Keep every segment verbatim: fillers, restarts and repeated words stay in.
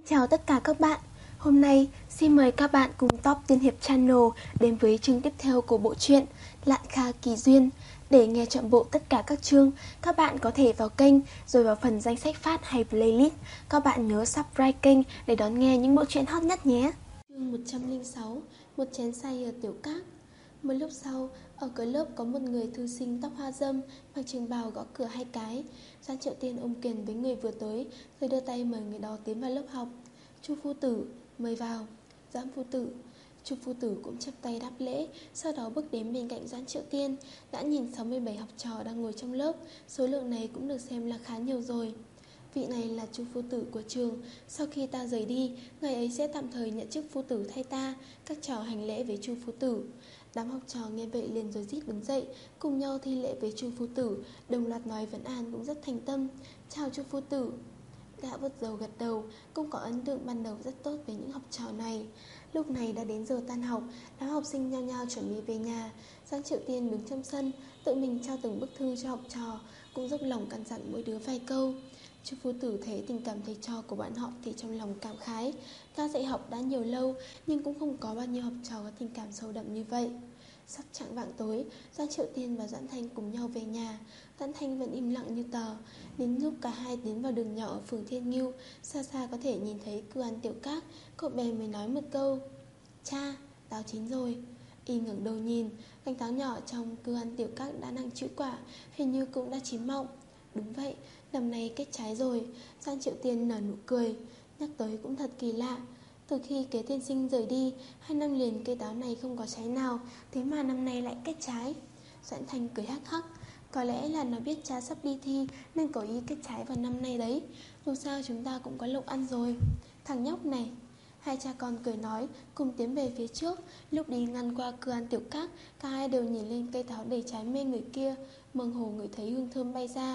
Chào tất cả các bạn. Hôm nay xin mời các bạn cùng Top Tiên Hiệp Channel đến với chương tiếp theo của bộ truyện Lạn Kha Kỳ Duyên. Để nghe trọn bộ tất cả các chương, các bạn có thể vào kênh rồi vào phần danh sách phát hay playlist. Các bạn nhớ subscribe kênh để đón nghe những bộ truyện hot nhất nhé. Chương một trăm lẻ sáu, một chén say ở Tiểu Các. Một lúc sau, ở cửa lớp có một người thư sinh tóc hoa râm, mặc trường bào gõ cửa hai cái. Doãn Triệu Tiên ôm quyền với người vừa tới, rồi đưa tay mời người đó tiến vào lớp học. Chu phu tử, mời vào. Doãn phu tử. Chu phu tử cũng chắp tay đáp lễ, sau đó bước đến bên cạnh Doãn Triệu Tiên. Đã nhìn sáu mươi bảy học trò đang ngồi trong lớp, số lượng này cũng được xem là khá nhiều rồi. Vị này là chu phu tử của trường. Sau khi ta rời đi, ngài ấy sẽ tạm thời nhận chức phu tử thay ta. Các trò hành lễ với chu phu tử. Đám học trò nghe vậy liền rối rít đứng dậy, cùng nhau thi lễ với chu phu tử, đồng loạt nói vấn an cũng rất thành tâm. Chào chu phu tử. Gã vuốt râu gật đầu, cũng có ấn tượng ban đầu rất tốt với những học trò này. Lúc này đã đến giờ tan học, đám học sinh nhao nhao chuẩn bị về nhà. Doãn Triệu Tiên đứng trong sân, tự mình trao từng bức thư cho học trò, cũng dốc lòng căn dặn mỗi đứa vài câu. Chu phu tử thấy tình cảm thầy trò của bọn họ thì trong lòng cảm khái. Ca dạy học đã nhiều lâu, nhưng cũng không có bao nhiêu học trò có tình cảm sâu đậm như vậy. Sắp chạng vạng tối, Doãn Triệu Tiên và Doãn Thanh cùng nhau về nhà. Doãn Thanh vẫn im lặng như tờ. Đến lúc cả hai tiến vào đường nhỏ ở phường Thiên Ngưu, xa xa có thể nhìn thấy Cư An Tiểu Các, cậu bé mới nói một câu: Cha, táo chín rồi. Y ngẩng đầu nhìn, cành táo nhỏ trong Cư An Tiểu Các đã nặng chữ quả, hình như cũng đã chín mọng. Đúng vậy, năm nay kết trái rồi. Doãn Triệu Tiên nở nụ cười. Nhắc tới cũng thật kỳ lạ, từ khi Kế tiên sinh rời đi, hai năm liền cây táo này không có trái nào, thế mà năm nay lại kết trái. Doãn Thanh cười hắc hắc. Có lẽ là nó biết cha sắp đi thi nên có ý kết trái vào năm nay đấy. Dù sao chúng ta cũng có lộc ăn rồi. Thằng nhóc này. Hai cha con cười nói, cùng tiến về phía trước. Lúc đi ngăn qua Cư An Tiểu Các, cả hai đều nhìn lên cây táo đầy trái mê người kia. Mơ hồ ngửi thấy hương thơm bay ra.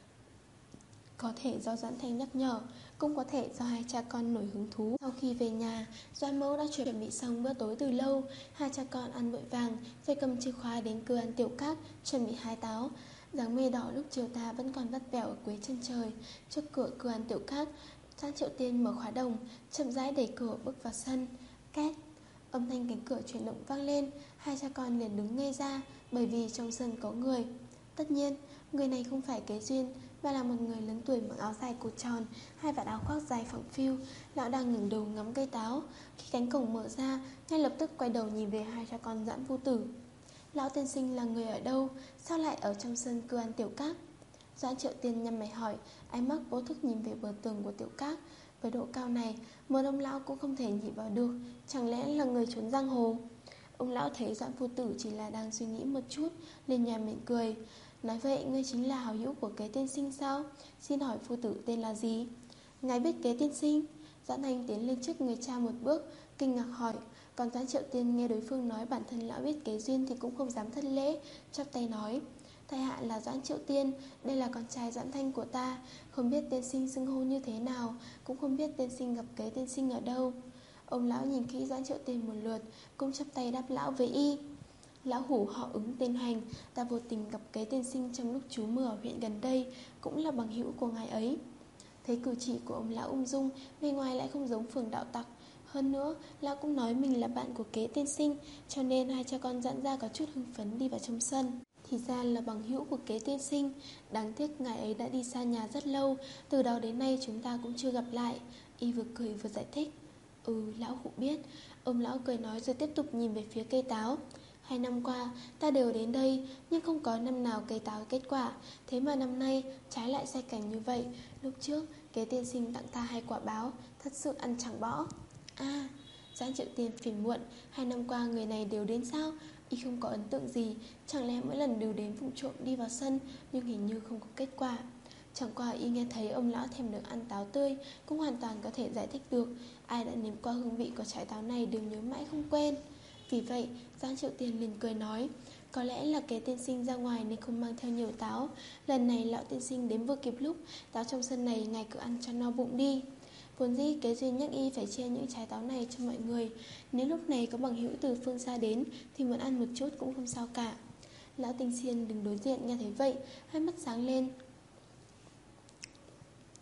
Có thể do Doãn Thanh nhắc nhở, cũng có thể do hai cha con nổi hứng thú. Sau khi về nhà, Doãn mẫu đã chuẩn bị xong bữa tối từ lâu. Hai cha con ăn vội vàng, rồi cầm chìa khóa đến Cư An Tiểu Các, chuẩn bị hái táo. Dáng mây đỏ lúc chiều tà vẫn còn vắt vẻo ở cuối chân trời. Trước cửa Cư An Tiểu Các, Doãn Triệu Tiên mở khóa đồng, chậm rãi đẩy cửa bước vào sân. Két, âm thanh cánh cửa chuyển động vang lên. Hai cha con liền đứng ngây ra, bởi vì trong sân có người. Tất nhiên, người này không phải Kế Duyên, mà là một người lớn tuổi mặc áo dài cột tròn, hai vạt áo khoác dài phẳng phiu. Lão đang ngẩng đầu ngắm cây táo. Khi cánh cổng mở ra, ngay lập tức quay đầu nhìn về hai cha con Doãn phu tử. Lão tiên sinh là người ở đâu, sao lại ở trong sân Cư An Tiểu Các? Doãn Triệu Tiên nhăn mày hỏi, ánh mắt vô thức nhìn về bờ tường của Tiểu Các. Với độ cao này, một ông lão cũng không thể nhảy vào được, chẳng lẽ là người trốn giang hồ? Ông lão thấy Doãn phu tử chỉ là đang suy nghĩ một chút, liền nhếch miệng cười. Nói vậy ngươi chính là hảo hữu của Kế tiên sinh sao? Xin hỏi phu tử tên là gì? Ngài biết Kế tiên sinh? Doãn Thanh tiến lên trước người cha một bước, kinh ngạc hỏi. Còn Doãn Triệu Tiên nghe đối phương nói bản thân lão biết Kế Duyên thì cũng không dám thất lễ, chắp tay nói: Tại hạ là Doãn Triệu Tiên, đây là con trai Doãn Thanh của ta. Không biết tiên sinh xưng hô như thế nào, cũng không biết tiên sinh gặp Kế tiên sinh ở đâu. Ông lão nhìn kỹ Doãn Triệu Tiên một lượt, cũng chắp tay đáp lão với y. Lão hủ họ Ứng tên Hành, ta vô tình gặp Kế tiên sinh trong lúc trú mưa ở huyện gần đây, cũng là bằng hữu của ngài ấy. Thấy cử chỉ của ông lão ung dung, bề ngoài lại không giống phường đạo tặc. Hơn nữa, lão cũng nói mình là bạn của Kế tiên sinh, cho nên hai cha con giãn ra có chút hưng phấn đi vào trong sân. Thì ra là bằng hữu của Kế tiên sinh. Đáng tiếc ngài ấy đã đi xa nhà rất lâu, từ đó đến nay chúng ta cũng chưa gặp lại. Y vừa cười vừa giải thích. Ừ, lão hủ biết. Ông lão cười nói rồi tiếp tục nhìn về phía cây táo. Hai năm qua ta đều đến đây, nhưng không có năm nào cây táo kết quả. Thế mà năm nay trái lại sai cảnh như vậy. Lúc trước Kế tiên sinh tặng ta hai quả báo, thật sự ăn chẳng bỏ. À, Doãn Triệu Tiên phiền muộn. Hai năm qua người này đều đến sao? Y không có ấn tượng gì. Chẳng lẽ mỗi lần đều đến vụng trộm đi vào sân, nhưng hình như không có kết quả. Chẳng qua y nghe thấy ông lão thèm được ăn táo tươi, cũng hoàn toàn có thể giải thích được. Ai đã nếm qua hương vị của trái táo này đều nhớ mãi không quên. Vì vậy, Doãn Triệu Tiên liền cười nói, có lẽ là Kế tiên sinh ra ngoài nên không mang theo nhiều táo. Lần này lão tiên sinh đến vừa kịp lúc, táo trong sân này ngài cứ ăn cho no bụng đi. Vốn dĩ Kế Duyên nhắc y phải chia những trái táo này cho mọi người. Nếu lúc này có bằng hữu từ phương xa đến thì muốn ăn một chút cũng không sao cả. Lão Tinh Xiên đứng đối diện nghe thấy vậy, hai mắt sáng lên.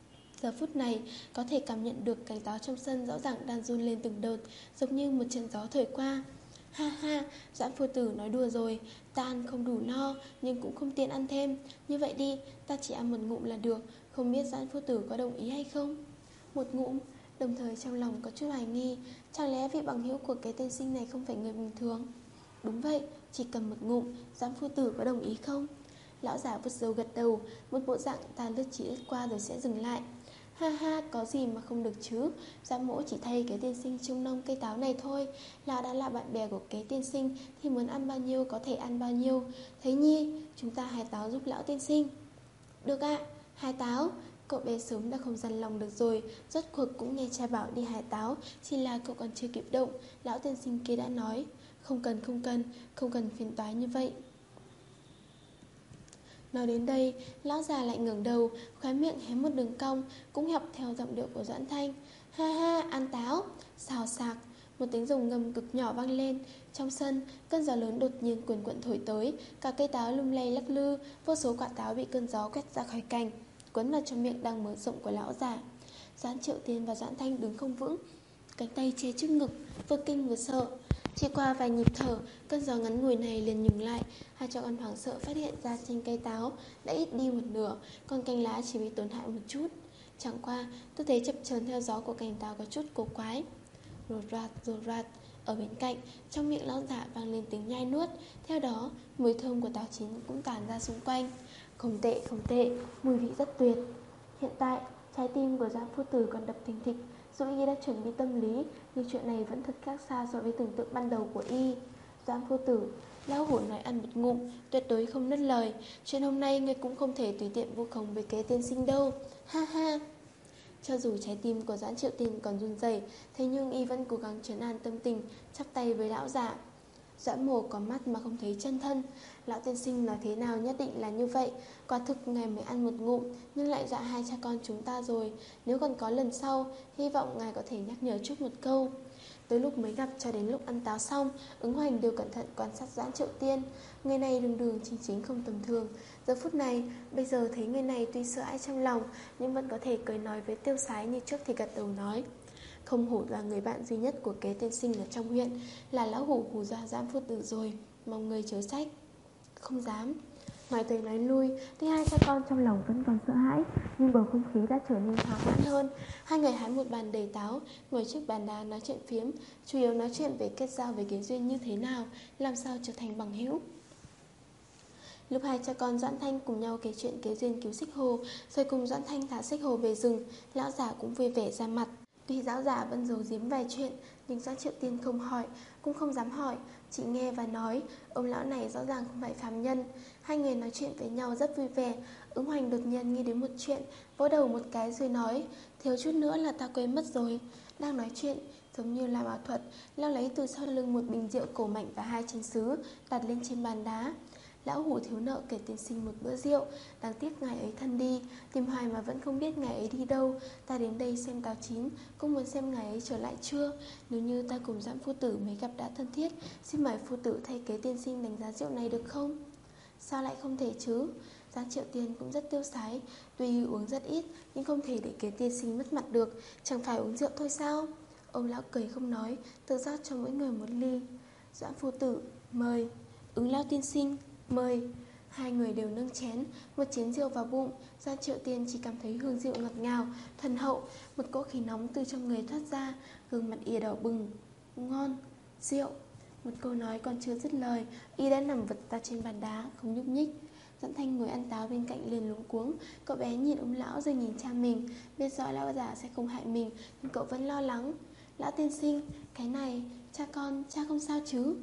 Giờ phút này có thể cảm nhận được cành táo trong sân rõ ràng đang run lên từng đợt, giống như một trận gió thổi qua. Ha ha, Doãn phu tử nói đùa rồi, ta ăn không đủ no nhưng cũng không tiện ăn thêm. Như vậy đi, ta chỉ ăn một ngụm là được. Không biết Doãn phu tử có đồng ý hay không? Một ngụm, đồng thời trong lòng có chút hoài nghi, chẳng lẽ vị bằng hữu của cái tên sinh này không phải người bình thường? Đúng vậy, chỉ cầm một ngụm, Doãn phu tử có đồng ý không? Lão già vứt dâu gật đầu, một bộ dạng ta lướt chỉ lướt qua rồi sẽ dừng lại. Ha ha, có gì mà không được chứ. Doãn mỗ chỉ thay cái tiên sinh trông nom cây táo này thôi. Lão đã là bạn bè của cái tiên sinh thì muốn ăn bao nhiêu có thể ăn bao nhiêu. Thấy Nhi, chúng ta hái táo giúp lão tiên sinh. Được ạ, à, hái táo. Cậu bé sớm đã không dằn lòng được rồi, rốt cuộc cũng nghe cha bảo đi hái táo. Chỉ là cậu còn chưa kịp động, lão tiên sinh kia đã nói: Không cần, không cần, không cần phiền toái như vậy. Nói đến đây, lão già lại ngẩng đầu, khóe miệng hé một đường cong, cũng học theo giọng điệu của Doãn Thanh. Ha ha, ăn táo. Xào xạc, một tiếng rồng ngầm cực nhỏ vang lên. Trong sân, cơn gió lớn đột nhiên cuồn cuộn thổi tới, cả cây táo lung lay lắc lư, vô số quả táo bị cơn gió quét ra khỏi cành, quấn vào trong miệng đang mở rộng của lão già. Doãn Triệu Tiên và Doãn Thanh đứng không vững, cánh tay che trước ngực, vừa kinh vừa sợ. Chỉ qua vài nhịp thở, cơn gió ngắn ngủi này liền nhường lại. Hai cha con hoảng sợ phát hiện ra trên cây táo đã ít đi một nửa, còn cành lá chỉ bị tổn hại một chút. Chẳng qua, tư thế chập chờn theo gió của cành táo có chút cổ quái. Rột rạt, rột rạt. Ở bên cạnh, trong miệng lão giả vang lên tiếng nhai nuốt. Theo đó, mùi thơm của táo chín cũng tản ra xung quanh. Không tệ, không tệ, mùi vị rất tuyệt. Hiện tại, trái tim của Doãn phu tử còn đập thình thịch. Dù y đã chuẩn bị tâm lý, nhưng chuyện này vẫn thật khác xa so với tưởng tượng ban đầu của y. Doãn phu tử, lão hủ nói ăn một ngụm, tuyệt đối không nuốt lời. Chuyện hôm nay ngươi cũng không thể tùy tiện vu khống với kế tiên sinh đâu. Ha ha. Cho dù trái tim của Doãn Triệu Tiên còn run rẩy, thế nhưng y vẫn cố gắng trấn an tâm tình, chắp tay với lão giả. Doãn mồ có mắt mà không thấy chân thân. Lão tiên sinh nói thế nào nhất định là như vậy. Quả thực ngài mới ăn một ngụm, nhưng lại dọa hai cha con chúng ta rồi. Nếu còn có lần sau, hy vọng ngài có thể nhắc nhở chút một câu. Tới lúc mới gặp cho đến lúc ăn táo xong, Ứng Hoành đều cẩn thận quan sát Doãn Triệu Tiên. Người này đường đường chính chính không tầm thường. Giờ phút này, bây giờ thấy người này tuy sợ hãi trong lòng, nhưng vẫn có thể cười nói với Tiêu Sái như trước thì gật đầu nói: Không hổ là người bạn duy nhất của kế tiên sinh ở trong huyện, là lão hủ hù dọa Doãn phu tử rồi, mong người chớ trách. Không dám. Nói tới nói lui, tuy hai cha con trong lòng vẫn còn sợ hãi, nhưng bầu không khí đã trở nên hòa hoãn hơn. Hai người hái một bàn đầy táo, ngồi trước bàn đá nói chuyện phiếm, chủ yếu nói chuyện về kết giao với Kế Duyên như thế nào, làm sao trở thành bằng hữu. Lúc hai cha con Doãn Thanh cùng nhau kể chuyện Kế Duyên cứu Xích Hồ, rồi cùng Doãn Thanh thả Xích Hồ về rừng, lão già cũng vui vẻ ra mặt. Tuy lão già vẫn giấu giếm vài chuyện, nhưng Doãn Triệu Tiên không hỏi, cũng không dám hỏi, chỉ nghe và nói. Ông lão này rõ ràng không phải phàm nhân. Hai người nói chuyện với nhau rất vui vẻ. Ứng Hoành đột nhiên nghĩ đến một chuyện, vỗ đầu một cái rồi nói: Thiếu chút nữa là ta quên mất rồi. Đang nói chuyện, giống như làm ảo thuật, lão lấy từ sau lưng một bình rượu cổ mạnh và hai chén sứ đặt lên trên bàn đá. Lão hủ thiếu nợ kể tiên sinh một bữa rượu, đáng tiếc ngài ấy thân đi, tìm hoài mà vẫn không biết ngài ấy đi đâu. Ta đến đây xem táo chín, cũng muốn xem ngài ấy trở lại chưa. Nếu như ta cùng Doãn phu tử mới gặp đã thân thiết, xin mời phu tử thay kế tiên sinh đánh giá rượu này được không? Sao lại không thể chứ? Doãn Triệu Tiên cũng rất tiêu sái, tuy uống rất ít nhưng không thể để kế tiên sinh mất mặt được. Chẳng phải uống rượu thôi sao? Ông lão cười không nói, tự rót cho mỗi người một ly. Doãn phu tử, mời. Ứng lão tiên sinh, mời. Hai người đều nâng chén, một chén rượu vào bụng. Doãn Triệu Tiên chỉ cảm thấy hương rượu ngọt ngào, thuần hậu, một cỗ khí nóng từ trong người thoát ra, gương mặt y đỏ bừng. Ngon, rượu. Một câu nói còn chưa dứt lời, y đã nằm vật ra trên bàn đá, không nhúc nhích. Doãn Thanh ngồi ăn táo bên cạnh liền luống cuống. Cậu bé nhìn ông lão rồi nhìn cha mình, biết rõ lão già sẽ không hại mình, nhưng cậu vẫn lo lắng. Lão tiên sinh, cái này, cha con, cha không sao chứ?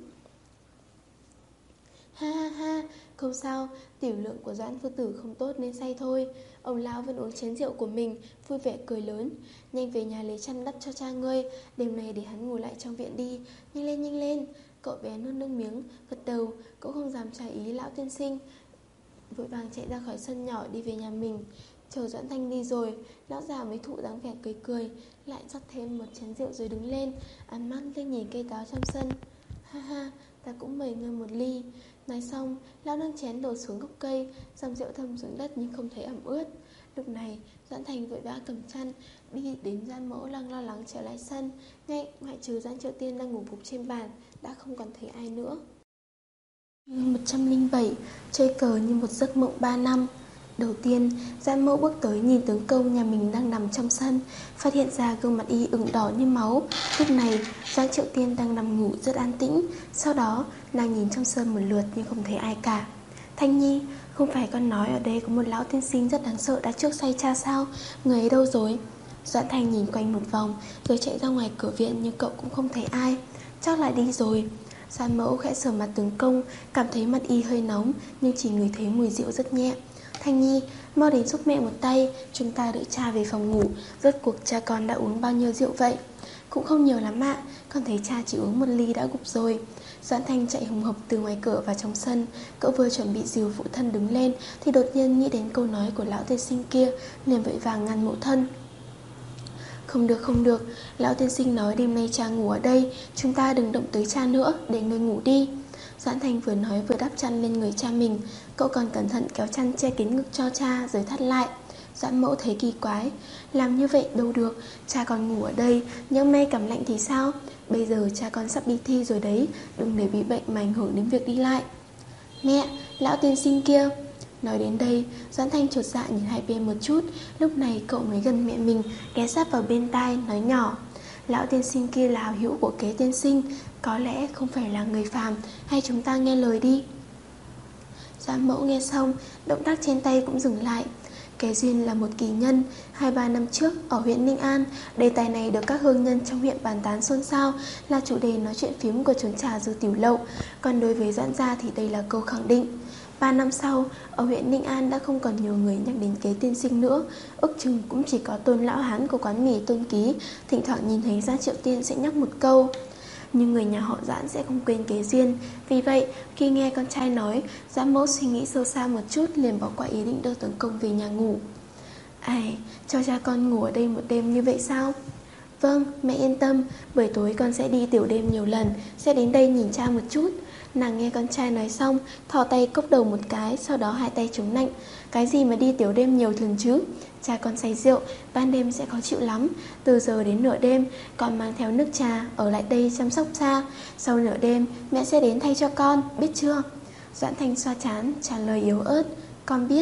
Ha ha ha, không sao, tiểu lượng của Doãn phu tử không tốt nên say thôi. Ông lão vẫn uống chén rượu của mình, vui vẻ cười lớn. Nhanh về nhà lấy chăn đắp cho cha ngươi, đêm nay để hắn ngủ lại trong viện đi. Nhanh lên, nhanh lên. Cậu bé nuốt nước miếng, gật đầu, cậu không dám trái ý lão tiên sinh, vội vàng chạy ra khỏi sân nhỏ đi về nhà mình. Chờ Doãn Thanh đi rồi, lão già mới thụ dáng vẻ cười cười, lại rót thêm một chén rượu rồi đứng lên, ăn mắt liếc nhìn cây táo trong sân. Ha ha, ta cũng mời ngươi một ly. Nói xong, lão nâng chén đổ xuống gốc cây, dòng rượu thấm xuống đất nhưng không thấy ẩm ướt. Lúc này Doãn Thành vội vã cầm chăn đi đến Doãn Mẫu đang lo lắng trở lại sân. Ngay ngoại trừ Doãn Triệu Tiên đang ngủ gục trên bàn, đã không còn thấy ai nữa. một trăm lẻ bảy. Chơi cờ như một giấc mộng ba năm. Đầu tiên, Doãn Mẫu bước tới nhìn tướng công nhà mình đang nằm trong sân, phát hiện ra gương mặt y ửng đỏ như máu. Lúc này, Doãn Triệu Tiên đang nằm ngủ rất an tĩnh. Sau đó, nàng nhìn trong sân một lượt nhưng không thấy ai cả. Thanh Nhi, không phải con nói ở đây có một lão tiên sinh rất đáng sợ đã trước say cha sao? Người ấy đâu rồi? Doãn Thành nhìn quanh một vòng rồi chạy ra ngoài cửa viện nhưng cậu cũng không thấy ai. Chắc lại đi rồi. Doãn Mẫu khẽ sờ mặt tướng công, cảm thấy mặt y hơi nóng nhưng chỉ ngửi thấy mùi rượu rất nhẹ. Thanh Nhi, mau đến giúp mẹ một tay, chúng ta đợi cha về phòng ngủ. Rốt cuộc cha con đã uống bao nhiêu rượu vậy? Cũng không nhiều lắm ạ, con thấy cha chỉ uống một ly đã gục rồi. Doãn Thanh chạy hùng hộc từ ngoài cửa vào trong sân. Cậu vừa chuẩn bị dìu phụ thân đứng lên thì đột nhiên nghĩ đến câu nói của lão tiên sinh kia, liền vội vàng ngăn mẫu thân. Không được không được, lão tiên sinh nói đêm nay cha ngủ ở đây, chúng ta đừng động tới cha nữa, để người ngủ đi. Doãn Thanh vừa nói vừa đắp chăn lên người cha mình. Cậu còn cẩn thận kéo chăn che kín ngực cho cha rồi thắt lại. Doãn Mẫu thấy kỳ quái, làm như vậy đâu được, cha còn ngủ ở đây, nhỡ may cảm lạnh thì sao? Bây giờ cha con sắp đi thi rồi đấy, đừng để bị bệnh mà ảnh hưởng đến việc đi lại. Mẹ, lão tiên sinh kia. Nói đến đây, Doãn Thanh chột dạ nhìn hai bên một chút. Lúc này cậu mới gần mẹ mình, ghé sát vào bên tai, nói nhỏ. Lão tiên sinh kia là hảo hữu của kế tiên sinh, có lẽ không phải là người phàm, hay chúng ta nghe lời đi. Doãn Mẫu nghe xong, động tác trên tay cũng dừng lại. Kế Duyên là một kỳ nhân. Hai ba năm trước ở huyện Ninh An, đề tài này được các hương nhân trong huyện bàn tán xôn xao, là chủ đề nói chuyện phím của chốn trà Dư Tiểu Lậu. Còn đối với Doãn gia thì đây là câu khẳng định. Ba năm sau, ở huyện Ninh An đã không còn nhiều người nhắc đến Kế tiên sinh nữa. Ước chừng cũng chỉ có Tôn lão hán của quán mì Tôn Ký thỉnh thoảng nhìn thấy Doãn Triệu Tiên sẽ nhắc một câu. Nhưng người nhà họ Doãn sẽ không quên Kế Duyên. Vì vậy, khi nghe con trai nói, Doãn Mẫu suy nghĩ sâu xa một chút, liền bỏ qua ý định đưa tướng công về nhà ngủ. Ai, cho cha con ngủ ở đây một đêm như vậy sao? Vâng, mẹ yên tâm, buổi tối con sẽ đi tiểu đêm nhiều lần, sẽ đến đây nhìn cha một chút. Nàng nghe con trai nói xong, thò tay cốc đầu một cái, sau đó hai tay chống nạnh. Cái gì mà đi tiểu đêm nhiều thường chứ? Cha con say rượu, ban đêm sẽ khó chịu lắm. Từ giờ đến nửa đêm, con mang theo nước trà, ở lại đây chăm sóc cha. Sau nửa đêm, mẹ sẽ đến thay cho con, biết chưa? Doãn Thanh xoa trán, trả lời yếu ớt. Con biết.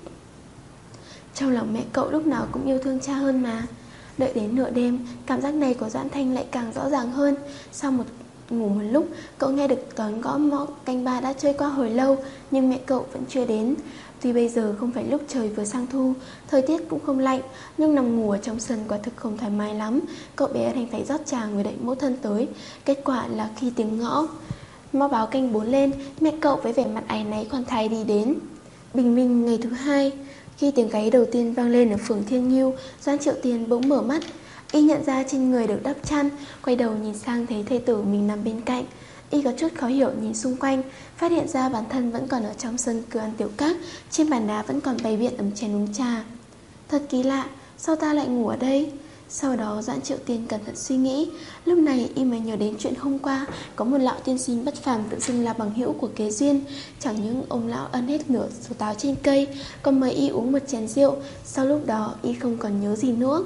Trong lòng mẹ cậu lúc nào cũng yêu thương cha hơn mà. Đợi đến nửa đêm, cảm giác này của Doãn Thanh lại càng rõ ràng hơn. Sau một ngủ một lúc, cậu nghe được toán gõ mõ canh ba đã trôi qua hồi lâu, nhưng mẹ cậu vẫn chưa đến. Tuy bây giờ không phải lúc trời vừa sang thu, thời tiết cũng không lạnh, nhưng nằm ngủ ở trong sân quả thực không thoải mái lắm. Cậu bé đành phải rót trà ngồi đợi mẫu thân tới. Kết quả là khi tiếng ngõ mõ báo canh bốn lên, mẹ cậu với vẻ mặt áy náy khoan thai đi đến. Bình minh ngày thứ hai, khi tiếng gáy đầu tiên vang lên ở phường Thiên Ngưu, Doãn Triệu Tiên bỗng mở mắt. Y nhận ra trên người được đắp chăn, quay đầu nhìn sang thấy thê tử mình nằm bên cạnh. Y có chút khó hiểu nhìn xung quanh, phát hiện ra bản thân vẫn còn ở trong sân cửa ăn tiểu cát, trên bàn đá vẫn còn bày biện ấm chén uống trà. Thật kỳ lạ, sao ta lại ngủ ở đây? Sau đó Doãn Triệu Tiên cẩn thận suy nghĩ. Lúc này y mới nhớ đến chuyện hôm qua có một lão tiên sinh bất phàm tự xưng là bằng hữu của Kế Duyên. Chẳng những ông lão ăn hết nửa số táo trên cây, còn mời y uống một chén rượu. Sau lúc đó y không còn nhớ gì nữa.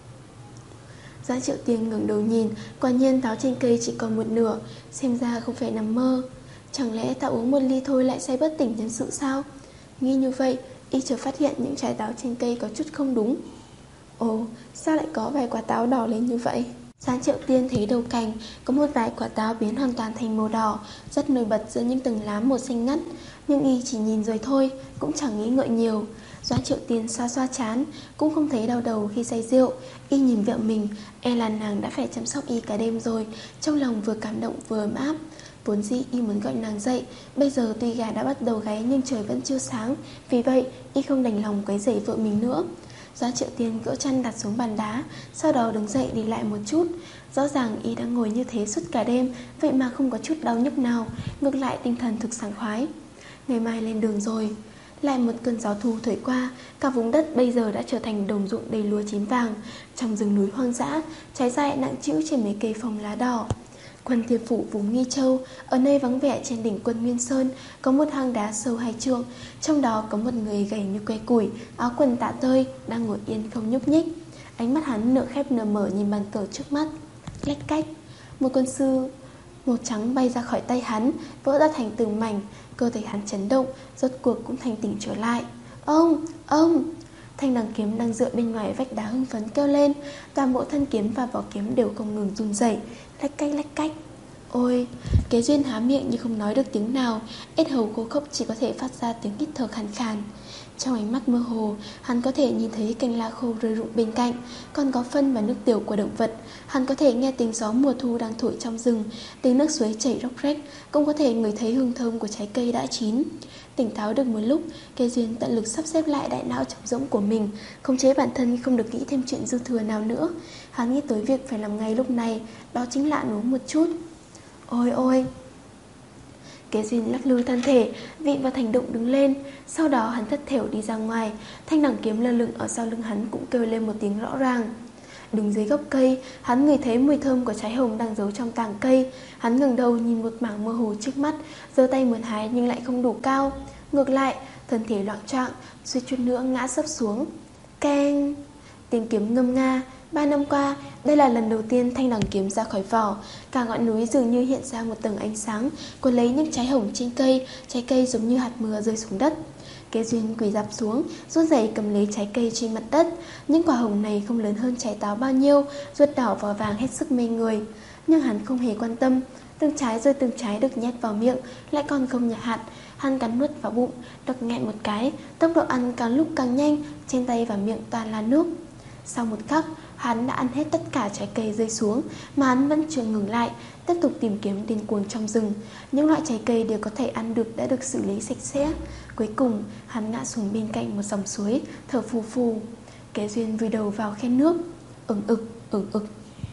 Doãn Triệu Tiên ngẩng đầu nhìn, quả nhiên táo trên cây chỉ còn một nửa. Xem ra không phải nằm mơ. Chẳng lẽ ta uống một ly thôi lại say bất tỉnh nhân sự sao? Nghĩ như vậy, y chợt phát hiện những trái táo trên cây có chút không đúng. Ồ, sao lại có vài quả táo đỏ lên như vậy? Doãn Triệu Tiên thấy đầu cành có một vài quả táo biến hoàn toàn thành màu đỏ, rất nổi bật giữa những tầng lá màu xanh ngắt. Nhưng y chỉ nhìn rồi thôi, cũng chẳng nghĩ ngợi nhiều. Doãn Triệu Tiên xoa xoa chán, cũng không thấy đau đầu khi say rượu. Y nhìn vợ mình, e là nàng đã phải chăm sóc y cả đêm rồi. Trong lòng vừa cảm động vừa ấm áp. Vốn dĩ y muốn gọi nàng dậy, bây giờ tuy gà đã bắt đầu gáy nhưng trời vẫn chưa sáng. Vì vậy y không đành lòng quấy rầy vợ mình nữa. Doãn Triệu Tiên gỡ chăn đặt xuống bàn đá, sau đó đứng dậy đi lại một chút. Rõ ràng y đã ngồi như thế suốt cả đêm, vậy mà không có chút đau nhức nào, ngược lại tinh thần thực sảng khoái. Ngày mai lên đường rồi. Lại một cơn gió thu thổi qua, cả vùng đất bây giờ đã trở thành đồng ruộng đầy lúa chín vàng. Trong rừng núi hoang dã, trái dại nặng trĩu trên mấy cây phong lá đỏ. Quân Thiên Phủ vùng Nghi Châu, ở nơi vắng vẻ trên đỉnh Quân Nguyên Sơn, có một hang đá sâu hai trượng, trong đó có một người gầy như que củi, áo quần tả tơi, đang ngồi yên không nhúc nhích. Ánh mắt hắn nửa khép nửa mở nhìn bàn cờ trước mắt. Lách cách, một con sư màu trắng bay ra khỏi tay hắn, vỡ ra thành từng mảnh. Cơ thể hắn chấn động, rốt cuộc cũng thành tỉnh trở lại. Ông, ông! Thanh đằng kiếm đang dựa bên ngoài vách đá hưng phấn kêu lên. Toàn bộ thân kiếm và vỏ kiếm đều không ngừng run rẩy. Lách cách lách cách. Ôi! Kế Duyên há miệng nhưng không nói được tiếng nào, yết hầu khô khốc chỉ có thể phát ra tiếng hít thở khàn khàn. Trong ánh mắt mơ hồ, hắn có thể nhìn thấy cành lá khô rơi rụng bên cạnh, còn có phân và nước tiểu của động vật. Hắn có thể nghe tiếng gió mùa thu đang thổi trong rừng, tiếng nước suối chảy róc rách, cũng có thể ngửi thấy hương thơm của trái cây đã chín. Tỉnh táo được một lúc, Kế Duyên tận lực sắp xếp lại đại não trống rỗng của mình, khống chế bản thân không được nghĩ thêm chuyện dư thừa nào nữa. Hắn nghĩ tới việc phải làm ngay lúc này, đó chính là ăn uống một chút. Ôi ôi! Kế Duyên lắc lư thân thể, vị vào thành động đứng lên. Sau đó hắn thất thểu đi ra ngoài. Thanh đằng kiếm lơ lửng ở sau lưng hắn cũng kêu lên một tiếng rõ ràng. Đứng dưới gốc cây, hắn ngửi thấy mùi thơm của trái hồng đang giấu trong tàng cây. Hắn ngẩng đầu nhìn một mảng mơ hồ trước mắt, giơ tay muốn hái nhưng lại không đủ cao. Ngược lại, thân thể loạng choạng, suýt chút nữa ngã sấp xuống. Keng! Tiếng kiếm ngâm nga. Ba năm qua, đây là lần đầu tiên thanh đằng kiếm ra khỏi vỏ. Cả ngọn núi dường như hiện ra một tầng ánh sáng, cuốn lấy những trái hồng trên cây. Trái cây giống như hạt mưa rơi xuống đất. Kế Duyên quỳ dạp xuống, run rẩy cầm lấy trái cây trên mặt đất. Những quả hồng này không lớn hơn trái táo bao nhiêu, ruột đỏ vỏ vàng hết sức mê người. Nhưng hắn không hề quan tâm. Từng trái rồi từng trái được nhét vào miệng, lại còn không nhả hạt. Hắn cắn nuốt vào bụng, đập nghẹn một cái. Tốc độ ăn càng lúc càng nhanh, trên tay và miệng toàn là nước. Sau một khắc, hắn đã ăn hết tất cả trái cây rơi xuống, mà hắn vẫn chưa ngừng lại, tiếp tục tìm kiếm điên cuồng trong rừng. Những loại trái cây đều có thể ăn được đã được xử lý sạch sẽ. Cuối cùng, hắn ngã xuống bên cạnh một dòng suối, thở phù phù. Kế Duyên vùi đầu vào khe nước, ửng ực, ửng ực.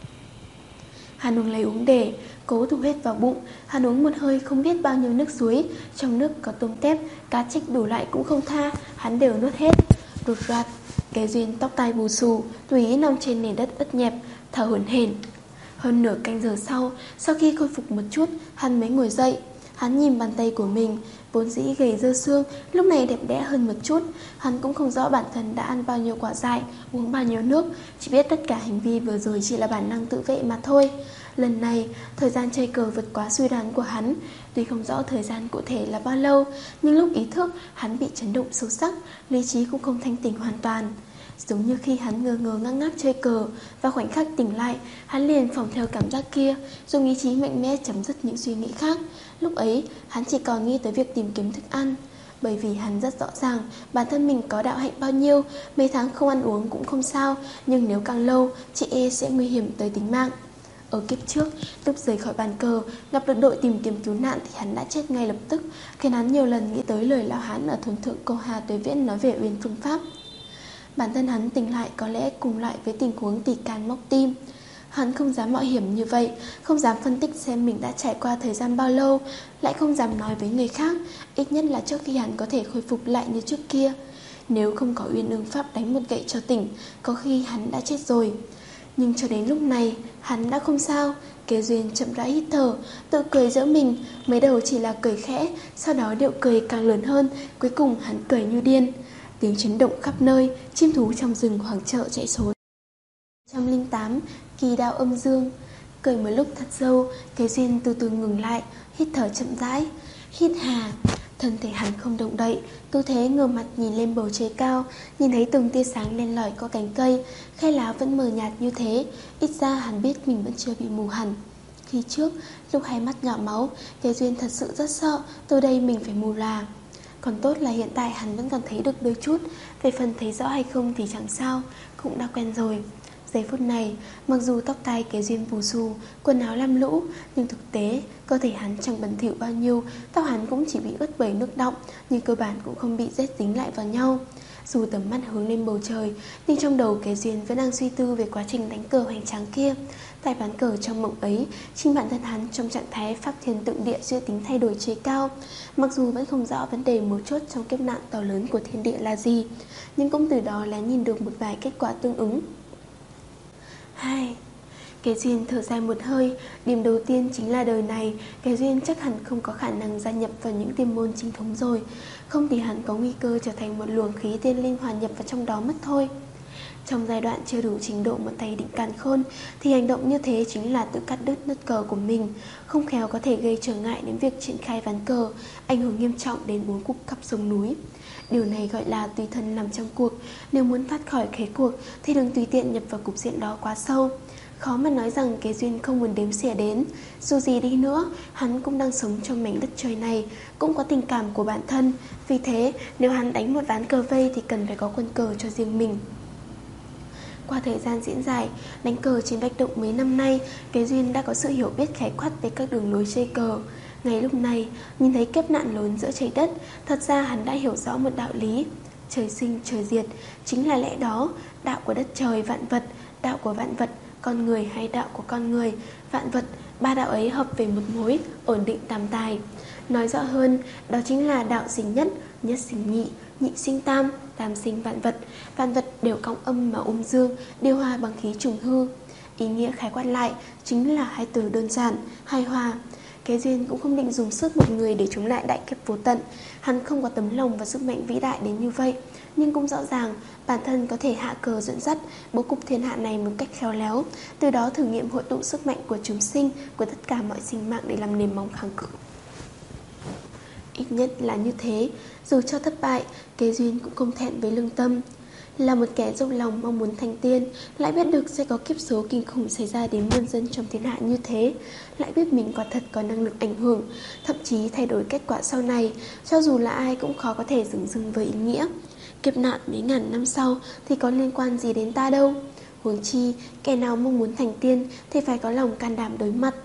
Hắn uống lấy uống để, cố thu hết vào bụng. Hắn uống một hơi không biết bao nhiêu nước suối. Trong nước có tôm tép, cá trích đủ loại cũng không tha, hắn đều nuốt hết. Đột đoạt, Kế Duyên tóc tai bù xù, tùy ý nằm trên nền đất ướt nhẹp, thở hổn hển. Hơn nửa canh giờ sau, sau khi khôi phục một chút, hắn mới ngồi dậy. Hắn nhìn bàn tay của mình, vốn dĩ gầy dơ xương, lúc này đẹp đẽ hơn một chút. Hắn cũng không rõ bản thân đã ăn bao nhiêu quả dại, uống bao nhiêu nước, chỉ biết tất cả hành vi vừa rồi chỉ là bản năng tự vệ mà thôi. Lần này, thời gian chơi cờ vượt quá suy đoán của hắn. Tuy không rõ thời gian cụ thể là bao lâu, nhưng lúc ý thức, hắn bị chấn động sâu sắc, lý trí cũng không thanh tỉnh hoàn toàn. Giống như khi hắn ngơ ngơ ngác ngác chơi cờ, và khoảnh khắc tỉnh lại, hắn liền phỏng theo cảm giác kia, dùng ý chí mạnh mẽ chấm dứt những suy nghĩ khác. Lúc ấy, hắn chỉ còn nghĩ tới việc tìm kiếm thức ăn. Bởi vì hắn rất rõ ràng bản thân mình có đạo hạnh bao nhiêu, mấy tháng không ăn uống cũng không sao, nhưng nếu càng lâu, chị e sẽ nguy hiểm tới tính mạng. Ở kiếp trước, lúc rời khỏi bàn cờ, gặp được đội tìm kiếm cứu nạn thì hắn đã chết ngay lập tức, khiến hắn nhiều lần nghĩ tới lời lão hán ở thôn thượng Câu Hà Tuế Viễn nói về uyên phương pháp. Bản thân hắn tỉnh lại có lẽ cùng lại với tình huống tỉ can móc tim. Hắn không dám mạo hiểm như vậy, không dám phân tích xem mình đã trải qua thời gian bao lâu, lại không dám nói với người khác, ít nhất là trước khi hắn có thể khôi phục lại như trước kia. Nếu không có uyên ương pháp đánh một gậy cho tỉnh, có khi hắn đã chết rồi. Nhưng cho đến lúc này, hắn đã không sao. Kế Duyên chậm rãi hít thở, tự cười giỡn mình. Mới đầu chỉ là cười khẽ, sau đó điệu cười càng lớn hơn. Cuối cùng hắn cười như điên. Tiếng chấn động khắp nơi, chim thú trong rừng hoảng trợ chạy trốn. một trăm lẻ tám. Kỳ đao âm dương. Cười một lúc thật sâu, Kế Duyên từ từ ngừng lại, hít thở chậm rãi. Hít hà. Thân thể hắn không động đậy, tư thế ngửa mặt nhìn lên bầu trời cao, nhìn thấy từng tia sáng len lỏi qua cành cây, khe lá vẫn mờ nhạt như thế, ít ra hắn biết mình vẫn chưa bị mù hẳn. Khi trước, lúc hai mắt nhỏ máu, Kế Duyên thật sự rất sợ, từ đây mình phải mù là. Còn tốt là hiện tại hắn vẫn còn thấy được đôi chút, về phần thấy rõ hay không thì chẳng sao, cũng đã quen rồi. Giây phút này, mặc dù tóc tai Kế Duyên bù xù, quần áo lam lũ, nhưng thực tế, cơ thể hắn chẳng bẩn thỉu bao nhiêu, tóc hắn cũng chỉ bị ướt bởi nước đọng, nhưng cơ bản cũng không bị rết dính lại vào nhau. Dù tầm mắt hướng lên bầu trời, nhưng trong đầu Kế Duyên vẫn đang suy tư về quá trình đánh cờ hoành tráng kia. Tại ván cờ trong mộng ấy, chính bản thân hắn trong trạng thái pháp thiên tượng địa suy tính thay đổi trí cao. Mặc dù vẫn không rõ vấn đề mấu chốt trong kiếp nạn to lớn của thiên địa là gì, nhưng cũng từ đó là nhìn được một vài kết quả tương ứng. Hai. Cái duyên thở dài một hơi. Điểm đầu tiên chính là đời này cái duyên chắc hẳn không có khả năng gia nhập vào những tiên môn chính thống rồi. Không thì hắn có nguy cơ trở thành một luồng khí tiên linh hòa nhập vào trong đó mất thôi. Trong giai đoạn chưa đủ trình độ một tay định càn khôn thì hành động như thế chính là tự cắt đứt nứt cờ của mình. Không khéo có thể gây trở ngại đến việc triển khai ván cờ, ảnh hưởng nghiêm trọng đến bốn cục cặp sông núi. Điều này gọi là tùy thân nằm trong cuộc. Nếu muốn thoát khỏi thế cuộc thì đừng tùy tiện nhập vào cục diện đó quá sâu. Khó mà nói rằng cái duyên không muốn đếm xỉa đến. Dù gì đi nữa, hắn cũng đang sống trong mảnh đất trời này, cũng có tình cảm của bản thân. Vì thế, nếu hắn đánh một ván cờ vây thì cần phải có quân cờ cho riêng mình. Qua thời gian diễn giải, đánh cờ trên bạch động mấy năm nay, cái duyên đã có sự hiểu biết khái quát về các đường lối chơi cờ. Ngay lúc này, nhìn thấy kiếp nạn lớn giữa trời đất, thật ra hắn đã hiểu rõ một đạo lý. Trời sinh, trời diệt, chính là lẽ đó, đạo của đất trời vạn vật, đạo của vạn vật, con người hay đạo của con người, vạn vật, ba đạo ấy hợp về một mối, ổn định tam tài. Nói rõ hơn, đó chính là đạo sinh nhất, nhất sinh nhị, nhị sinh tam, tam sinh vạn vật. Vạn vật đều cong âm mà ôm dương, điều hòa bằng khí trùng hư. Ý nghĩa khái quát lại chính là hai từ đơn giản, hài hòa. Cái duyên cũng không định dùng sức một người để chống lại đại kiếp vô tận. Hắn không có tấm lòng và sức mạnh vĩ đại đến như vậy, nhưng cũng rõ ràng bản thân có thể hạ cờ dẫn dắt bố cục thiên hạ này một cách khéo léo, từ đó thử nghiệm hội tụ sức mạnh của chúng sinh, của tất cả mọi sinh mạng để làm nền móng kháng cự. Ít nhất là như thế, dù cho thất bại, Kế Duyên cũng không thẹn với lương tâm. Là một kẻ dốc lòng mong muốn thành tiên, lại biết được sẽ có kiếp số kinh khủng xảy ra đến muôn dân trong thiên hạ như thế, lại biết mình quả thật có năng lực ảnh hưởng, thậm chí thay đổi kết quả sau này, cho dù là ai cũng khó có thể dừng dưng với ý nghĩa. Kiếp nạn mấy ngàn năm sau thì có liên quan gì đến ta đâu. Huống chi, kẻ nào mong muốn thành tiên thì phải có lòng can đảm đối mặt.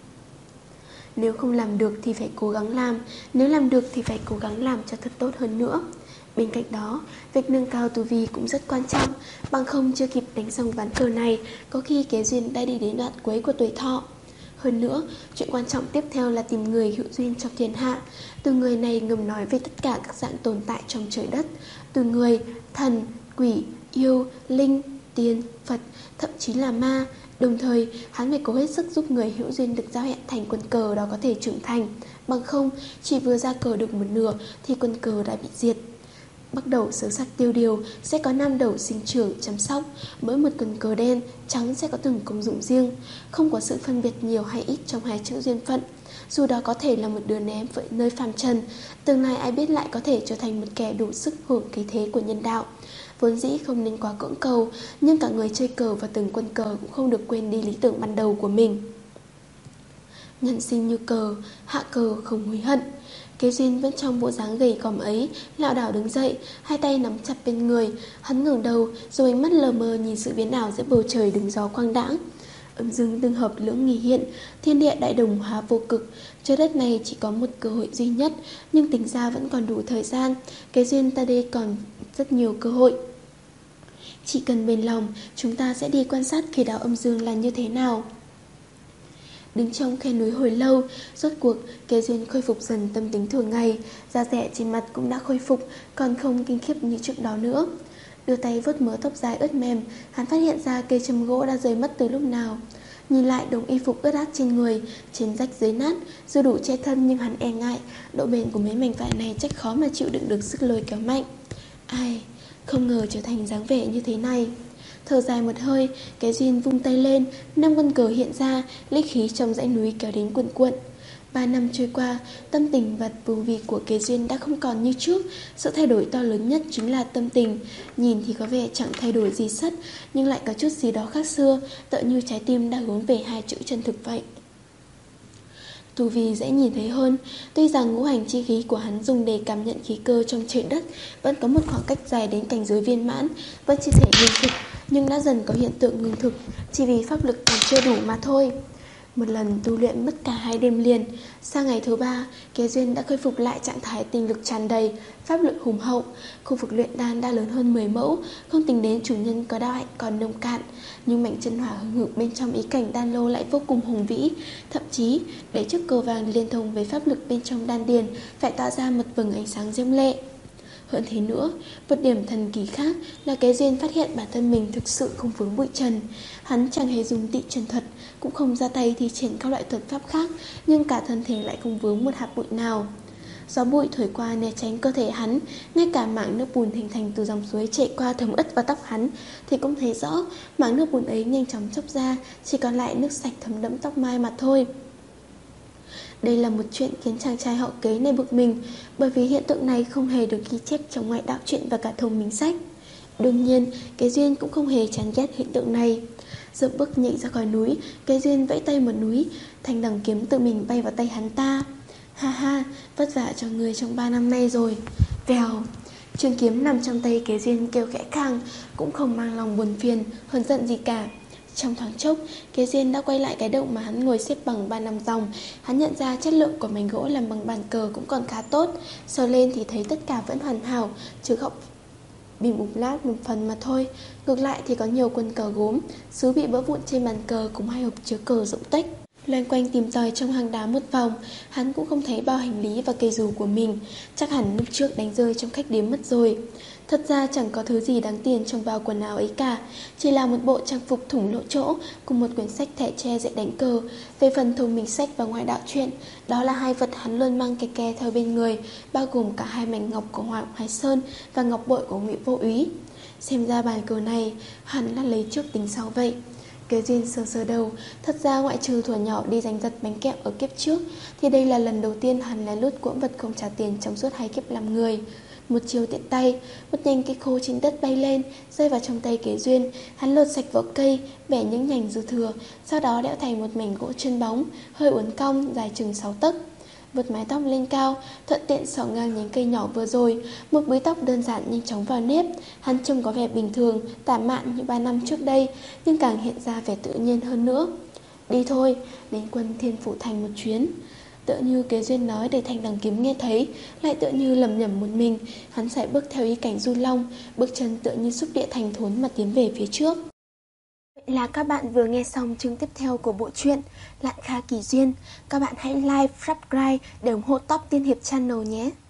Nếu không làm được thì phải cố gắng làm, nếu làm được thì phải cố gắng làm cho thật tốt hơn nữa. Bên cạnh đó, việc nâng cao tu vi cũng rất quan trọng, bằng không chưa kịp đánh xong ván cờ này, có khi Kế Duyên đã đi đến đoạn cuối của tuổi thọ. Hơn nữa, chuyện quan trọng tiếp theo là tìm người hữu duyên trong thiên hạ. Từ người này ngầm nói về tất cả các dạng tồn tại trong trời đất, từ người, thần, quỷ, yêu, linh, tiên, Phật, thậm chí là ma. Đồng thời, hắn phải cố hết sức giúp người hữu duyên được giao hẹn thành quân cờ đó có thể trưởng thành. Bằng không, chỉ vừa ra cờ được một nửa thì quân cờ đã bị diệt. Bắt đầu sớ sạc tiêu điều sẽ có năm đầu sinh trưởng chăm sóc. Mỗi một quân cờ đen, trắng sẽ có từng công dụng riêng, không có sự phân biệt nhiều hay ít trong hai chữ duyên phận. Dù đó có thể là một đứa ném với nơi phàm trần, tương lai ai biết lại có thể trở thành một kẻ đủ sức hưởng khí thế của nhân đạo. Vốn dĩ không nên quá cưỡng cầu, nhưng cả người chơi cờ và từng quân cờ cũng không được quên đi lý tưởng ban đầu của mình. Nhân sinh như cờ, hạ cờ không hối hận. Kế Duyên vẫn trong bộ dáng gầy còm ấy, lảo đảo đứng dậy, hai tay nắm chặt bên người. Hắn ngẩng đầu, rồi ánh mắt lờ mờ nhìn sự biến ảo giữa bầu trời đứng gió quang đãng. Âm dương tương hợp lưỡng nghi hiện, thiên địa đại đồng hóa vô cực. Trái đất này chỉ có một cơ hội duy nhất, nhưng tính ra vẫn còn đủ thời gian. Kế Duyên ta đây còn rất nhiều cơ hội. Chỉ cần bền lòng, chúng ta sẽ đi quan sát kỳ đạo âm dương là như thế nào. Đứng trong khe núi hồi lâu, rốt cuộc Kế Duyên khôi phục dần tâm tính thường ngày, da dẻ trên mặt cũng đã khôi phục, còn không kinh khiếp như trước đó nữa. Đưa tay vuốt mớ tóc dài ướt mềm, hắn phát hiện ra cây châm gỗ đã rơi mất từ lúc nào. Nhìn lại đống y phục ướt át trên người, trên rách dưới nát, dù đủ che thân nhưng hắn e ngại, độ bền của mấy mảnh vải này chắc khó mà chịu đựng được sức lôi kéo mạnh. Ai, không ngờ trở thành dáng vẻ như thế này. Thở dài một hơi, Kế Duyên vung tay lên, năm con cờ hiện ra, linh khí trong dãy núi kéo đến cuộn cuộn. Ba năm trôi qua, tâm tình và vô vi của Kế Duyên đã không còn như trước. Sự thay đổi to lớn nhất chính là tâm tình. Nhìn thì có vẻ chẳng thay đổi gì sất, nhưng lại có chút gì đó khác xưa, tựa như trái tim đã hướng về hai chữ chân thực vậy. Tu vi dễ nhìn thấy hơn. Tuy rằng ngũ hành chi khí của hắn dùng để cảm nhận khí cơ trong trời đất vẫn có một khoảng cách dài đến cảnh giới viên mãn, vẫn chưa thể ngưng thực, nhưng đã dần có hiện tượng ngưng thực, chỉ vì pháp lực còn chưa đủ mà thôi. Một lần tu luyện mất cả hai đêm liền, sang ngày thứ ba, Kế Duyên đã khôi phục lại trạng thái tinh lực tràn đầy, pháp lực hùng hậu. Khu vực luyện đan đã lớn hơn mười mẫu, không tính đến chủ nhân có đạo hạnh còn nông cạn, nhưng mảnh chân hỏa hừng hực bên trong ý cảnh đan lô lại vô cùng hùng vĩ. Thậm chí, để chiếc cầu vàng liên thông với pháp lực bên trong đan điền phải tạo ra một vầng ánh sáng diễm lệ. Hơn thế nữa, một điểm thần kỳ khác là Kế Duyên phát hiện bản thân mình thực sự không vướng bụi trần. Hắn chẳng hề dùng tị trần thuật, cũng không ra tay thi triển các loại thuật pháp khác, nhưng cả thân thể lại không vướng một hạt bụi nào. Gió bụi thổi qua né tránh cơ thể hắn, ngay cả mảng nước bùn hình thành từ dòng suối chạy qua thấm ướt vào tóc hắn thì cũng thấy rõ mảng nước bùn ấy nhanh chóng xốc ra, chỉ còn lại nước sạch thấm đẫm tóc mai mà thôi. Đây là một chuyện khiến chàng trai họ Kế này bực mình, bởi vì hiện tượng này không hề được ghi chép trong ngoại đạo truyện và cả thông minh sách. Đương nhiên, Kế Duyên cũng không hề chán ghét hiện tượng này. Dậm bước nhảy ra khỏi núi, Kế Duyên vẫy tay một núi, thanh đằng kiếm tự mình bay vào tay hắn ta. Ha ha, vất vả cho người trong ba năm nay rồi. Vèo, trường kiếm nằm trong tay Kế Duyên kêu khẽ khàng, cũng không mang lòng buồn phiền, hờn giận gì cả. Trong thoáng chốc, Kế Duyên đã quay lại cái động mà hắn ngồi xếp bằng ba năm dòng. Hắn nhận ra chất lượng của mảnh gỗ làm bằng bàn cờ cũng còn khá tốt. Sờ lên thì thấy tất cả vẫn hoàn hảo, chứ không bìm ục lát một phần mà thôi. Ngược lại thì có nhiều quân cờ gốm, sứ bị vỡ vụn trên bàn cờ cùng hai hộp chứa cờ rỗng tuếch. Loanh quanh tìm tòi trong hang đá một vòng, hắn cũng không thấy bao hành lý và cây dù của mình. Chắc hẳn lúc trước đánh rơi trong khách điếm mất rồi. Thật ra chẳng có thứ gì đáng tiền trong bao quần áo ấy cả, chỉ là một bộ trang phục thủng lỗ chỗ cùng một quyển sách thẻ tre dạy đánh cờ. Về phần thông minh sách và ngoại đạo truyện, đó là hai vật hắn luôn mang kè kè theo bên người, bao gồm cả hai mảnh ngọc của Hoàng Hoài Sơn và ngọc bội của Ngụy Vô Úy. Xem ra bàn cờ này hắn là lấy trước tính sau vậy. Kế Duyên sờ sờ đầu. Thật ra ngoại trừ thuở nhỏ đi giành giật bánh kẹo ở kiếp trước, thì đây là lần đầu tiên hắn lén lút cưỡng vật không trả tiền trong suốt hai kiếp làm người. Một chiều tiện tay, một nhành cây khô trên đất bay lên, rơi vào trong tay Kế Duyên. Hắn lột sạch vỏ cây, bẻ những nhành dư thừa, sau đó đẽo thành một mảnh gỗ chân bóng, hơi uốn cong, dài chừng sáu tấc. Vượt mái tóc lên cao, thuận tiện xỏ ngang nhánh cây nhỏ vừa rồi. Một búi tóc đơn giản nhanh chóng vào nếp. Hắn trông có vẻ bình thường, tả mạn như ba năm trước đây, nhưng càng hiện ra vẻ tự nhiên hơn nữa. Đi thôi, đến quân Thiên Phủ Thành một chuyến. Tựa như Kế Duyên nói để thanh đằng kiếm nghe thấy, lại tựa như lầm nhầm một mình. Hắn sải bước theo ý cảnh du long, bước chân tựa như xúc địa thành thốn mà tiến về phía trước. Vậy là các bạn vừa nghe xong chương tiếp theo của bộ truyện Lạn Kha Kỳ Duyên. Các bạn hãy like, subscribe để ủng hộ Top Tiên Hiệp Channel nhé.